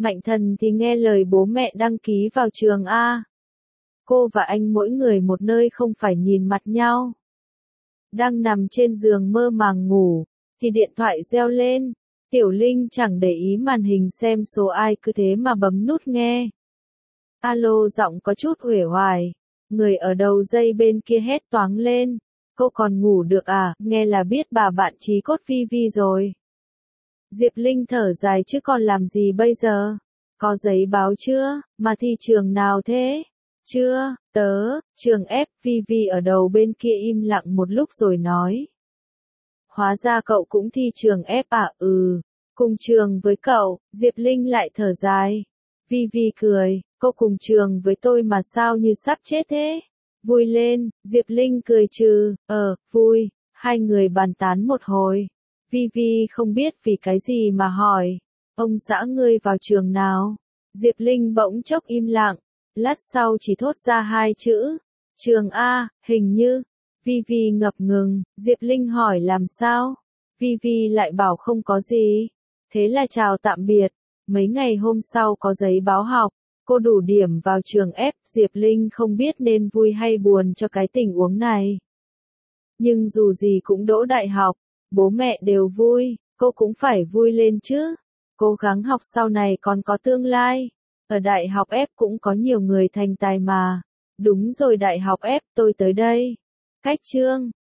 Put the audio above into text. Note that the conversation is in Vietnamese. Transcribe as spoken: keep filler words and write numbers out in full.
Mạnh Thần thì nghe lời bố mẹ đăng ký vào trường A. Cô và anh mỗi người một nơi không phải nhìn mặt nhau. Đang nằm trên giường mơ màng ngủ, thì điện thoại reo lên. Tiểu Linh chẳng để ý màn hình xem số ai cứ thế mà bấm nút nghe. Alo, giọng có chút uể oải. Người ở đầu dây bên kia hét toáng lên. Cô còn ngủ được à, nghe là biết bà bạn chí cốt Vi Vi rồi. Diệp Linh thở dài chứ còn làm gì bây giờ? Có giấy báo chưa, mà thi trường nào thế? Chưa, tớ, trường F. Vi Vi ở đầu bên kia im lặng một lúc rồi nói. Hóa ra cậu cũng thi trường F à? Ừ, cùng trường với cậu. Diệp Linh lại thở dài. Vi Vi cười, cô cùng trường với tôi mà sao như sắp chết thế? Vui lên, Diệp Linh cười trừ, ờ, vui. Hai người bàn tán một hồi. Vi Vi không biết vì cái gì mà hỏi. Ông xã ngươi vào trường nào? Diệp Linh bỗng chốc im lặng. Lát sau chỉ thốt ra hai chữ. Trường A, hình như. Vi Vi ngập ngừng. Diệp Linh hỏi làm sao? Vi Vi lại bảo không có gì. Thế là chào tạm biệt. Mấy ngày hôm sau có giấy báo học. Cô đủ điểm vào trường F. Diệp Linh không biết nên vui hay buồn cho cái tình huống này. Nhưng dù gì cũng đỗ đại học. Bố mẹ đều vui, cô cũng phải vui lên chứ. Cố gắng học sau này còn có tương lai. Ở đại học F cũng có nhiều người thành tài mà. Đúng rồi, đại học F, tôi tới đây. Cách chương